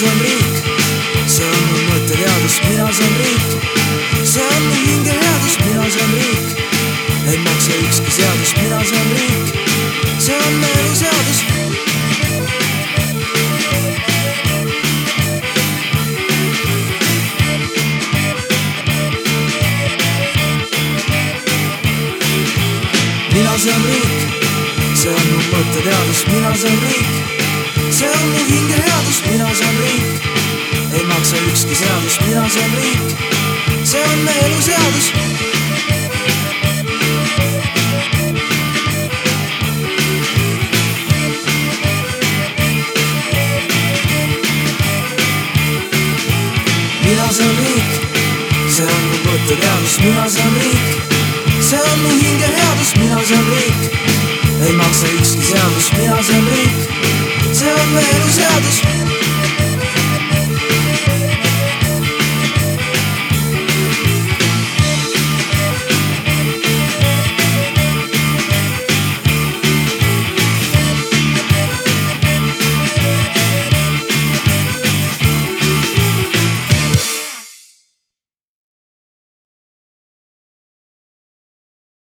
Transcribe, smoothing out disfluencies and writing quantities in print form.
see on riik, see on mu mõtteteadus, mina see on riik, see on mu hingeheadus, mina see on riik, ei maksa ükski seadus, mina see on riik, see on mu eluseadus. Mina see on riik, see on mu mõtteteadus, mina see on riik, see on mu hingeheadus, mina see on riik, ei maksa ükski seadus, mina see on riik, see on me eluseadus. Mina see on riik, see on mu mõtteteadus, mina see on riik, see on mu hingeheadus, mina see on riik, ei maksa ükski seadus, mina see on riik.